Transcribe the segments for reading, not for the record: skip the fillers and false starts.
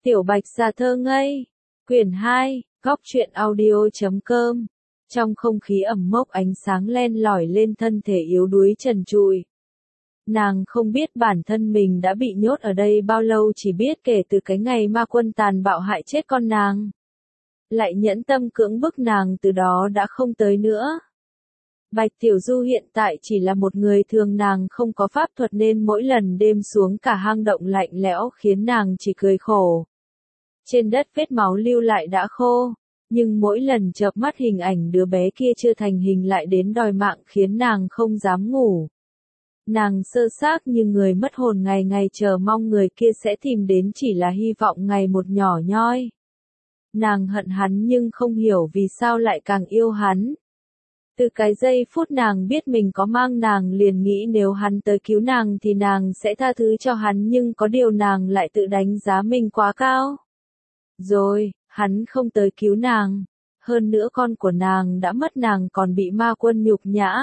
Tiểu Bạch Gia Thơ Ngây, quyển 2, góc truyện audio.com. Trong không khí ẩm mốc ánh sáng len lỏi lên thân thể yếu đuối trần trụi. Nàng không biết bản thân mình đã bị nhốt ở đây bao lâu, chỉ biết kể từ cái ngày ma quân tàn bạo hại chết con nàng. Lại nhẫn tâm cưỡng bức nàng, từ đó đã không tới nữa. Bạch Tiểu Du hiện tại chỉ là một người thường, nàng không có pháp thuật nên mỗi lần đêm xuống cả hang động lạnh lẽo khiến nàng chỉ cười khổ. Trên đất vết máu lưu lại đã khô, nhưng mỗi lần chợp mắt hình ảnh đứa bé kia chưa thành hình lại đến đòi mạng khiến nàng không dám ngủ. Nàng sơ xác như người mất hồn, ngày ngày chờ mong người kia sẽ tìm đến, chỉ là hy vọng ngày một nhỏ nhoi. Nàng hận hắn nhưng không hiểu vì sao lại càng yêu hắn. Từ cái giây phút nàng biết mình có mang, nàng liền nghĩ nếu hắn tới cứu nàng thì nàng sẽ tha thứ cho hắn, nhưng có điều nàng lại tự đánh giá mình quá cao. Rồi, hắn không tới cứu nàng. Hơn nữa con của nàng đã mất, nàng còn bị ma quân nhục nhã.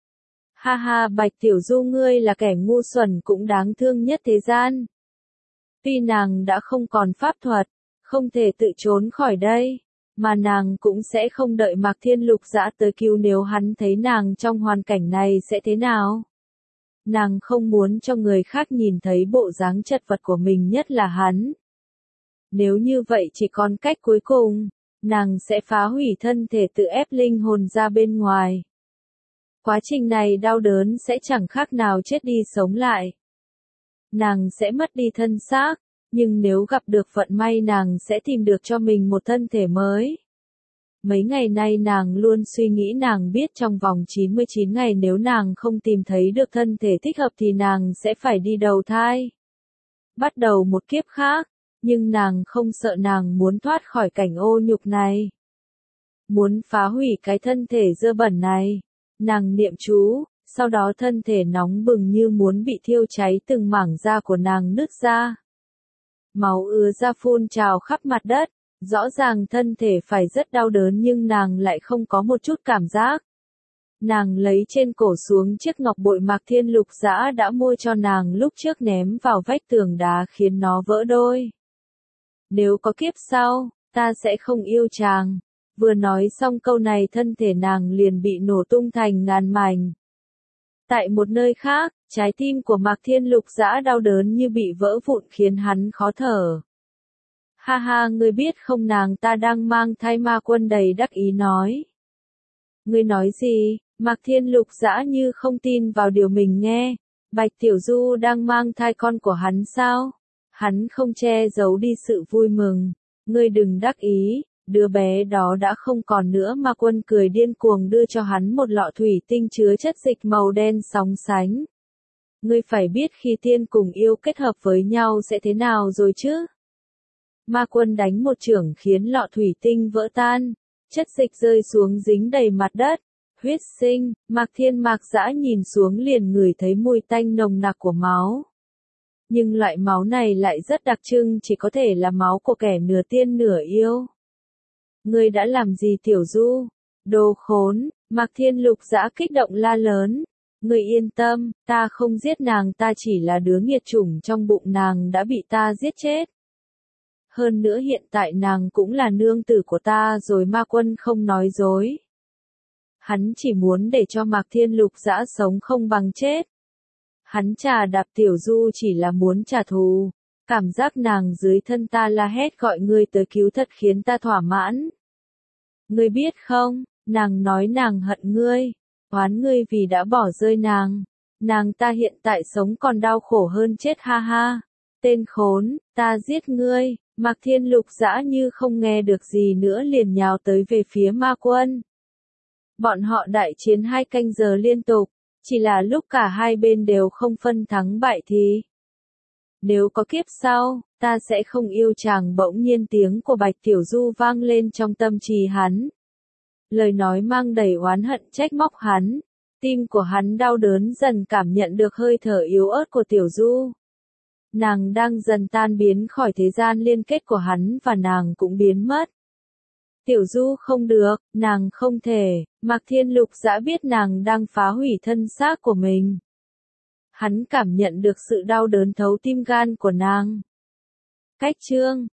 Ha ha, Bạch Tiểu Du, ngươi là kẻ ngu xuẩn cũng đáng thương nhất thế gian. Tuy nàng đã không còn pháp thuật, không thể tự trốn khỏi đây, mà nàng cũng sẽ không đợi Mạc Thiên Lục Dã tới cứu. Nếu hắn thấy nàng trong hoàn cảnh này sẽ thế nào? Nàng không muốn cho người khác nhìn thấy bộ dáng chật vật của mình, nhất là hắn. Nếu như vậy chỉ còn cách cuối cùng, nàng sẽ phá hủy thân thể, tự ép linh hồn ra bên ngoài. Quá trình này đau đớn sẽ chẳng khác nào chết đi sống lại. Nàng sẽ mất đi thân xác, nhưng nếu gặp được vận may nàng sẽ tìm được cho mình một thân thể mới. Mấy ngày nay nàng luôn suy nghĩ, nàng biết trong vòng 99 ngày nếu nàng không tìm thấy được thân thể thích hợp thì nàng sẽ phải đi đầu thai. Bắt đầu một kiếp khác, nhưng nàng không sợ, nàng muốn thoát khỏi cảnh ô nhục này. Muốn phá hủy cái thân thể dơ bẩn này. Nàng niệm chú, sau đó thân thể nóng bừng như muốn bị thiêu cháy, từng mảng da của nàng nứt ra. Máu ứa ra phun trào khắp mặt đất, rõ ràng thân thể phải rất đau đớn nhưng nàng lại không có một chút cảm giác. Nàng lấy trên cổ xuống chiếc ngọc bội Mạc Thiên Lục Dã đã mua cho nàng lúc trước, ném vào vách tường đá khiến nó vỡ đôi. Nếu có kiếp sau, ta sẽ không yêu chàng. Vừa nói xong câu này thân thể nàng liền bị nổ tung thành ngàn mảnh. Tại một nơi khác, trái tim của Mạc Thiên Lục Dã đau đớn như bị vỡ vụn khiến hắn khó thở. Ha ha, ngươi biết không, nàng ta đang mang thai, ma quân đầy đắc ý nói. Ngươi nói gì? Mạc Thiên Lục Dã như không tin vào điều mình nghe. Bạch Tiểu Du đang mang thai con của hắn sao? Hắn không che giấu đi sự vui mừng. Ngươi đừng đắc ý. Đứa bé đó đã không còn nữa. Ma quân cười điên cuồng đưa cho hắn một lọ thủy tinh chứa chất dịch màu đen sóng sánh. Ngươi phải biết khi tiên cùng yêu kết hợp với nhau sẽ thế nào rồi chứ? Ma quân đánh một chưởng khiến lọ thủy tinh vỡ tan. Chất dịch rơi xuống dính đầy mặt đất. Huyết sinh, Mạc Dã nhìn xuống liền ngửi thấy mùi tanh nồng nặc của máu. Nhưng loại máu này lại rất đặc trưng, chỉ có thể là máu của kẻ nửa tiên nửa yêu. Ngươi đã làm gì Tiểu Du? Đồ khốn, Mạc Thiên Lục Dã kích động la lớn. Ngươi yên tâm, ta không giết nàng, ta chỉ là đứa nghiệt chủng trong bụng nàng đã bị ta giết chết. Hơn nữa hiện tại nàng cũng là nương tử của ta rồi. Ma quân không nói dối. Hắn chỉ muốn để cho Mạc Thiên Lục Dã sống không bằng chết. Hắn chà đạp Tiểu Du chỉ là muốn trả thù. Cảm giác nàng dưới thân ta la hét gọi ngươi tới cứu thật khiến ta thỏa mãn. Ngươi biết không, nàng nói nàng hận ngươi, oán ngươi vì đã bỏ rơi nàng. Nàng ta hiện tại sống còn đau khổ hơn chết, ha ha. Tên khốn, ta giết ngươi. Mạc Thiên Lục Dã như không nghe được gì nữa liền nhào tới về phía ma quân. Bọn họ đại chiến 2 canh giờ liên tục, chỉ là lúc cả hai bên đều không phân thắng bại thì. Nếu có kiếp sau, ta sẽ không yêu chàng. Bỗng nhiên tiếng của Bạch Tiểu Du vang lên trong tâm trí hắn. Lời nói mang đầy oán hận trách móc hắn. Tim của hắn đau đớn dần cảm nhận được hơi thở yếu ớt của Tiểu Du. Nàng đang dần tan biến khỏi thế gian, liên kết của hắn và nàng cũng biến mất. Tiểu Du không được, nàng không thể. Mạc Thiên Lục Dã biết nàng đang phá hủy thân xác của mình. Hắn cảm nhận được sự đau đớn thấu tim gan của nàng. Cách chương